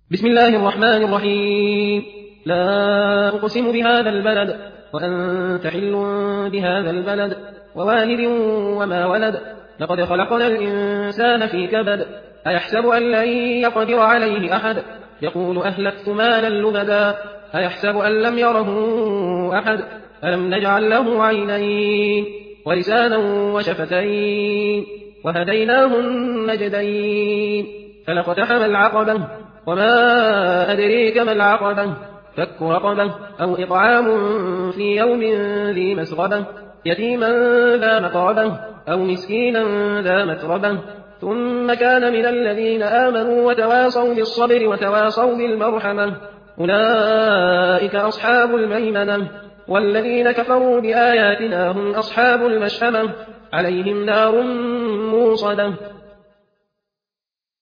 بسم الله الرحمن الرحيم. لا أقسم بهذا البلد وأنت حل بهذا البلد ووالد وما ولد. لقد خلقنا الإنسان في كبد. أيحسب أن لن يقدر عليه أحد. يقول أهلكت مالا لبدا. أيحسب أن لم يره أحد. ألم نجعل له عينين ولسانا وشفتين وهديناه النجدين فلاقتحم العقبة وما أدريك ما العقبة فك رقبة أو إطعام في يوم ذي مسغبة يتيما ذا مقربة أو مسكينا ذا متربة ثم كان من الذين آمنوا وتواصوا بالصبر وتواصوا بالمرحمة أولئك أصحاب الميمنة والذين كفروا بآياتنا هم أصحاب المشأمة عليهم نار موصدة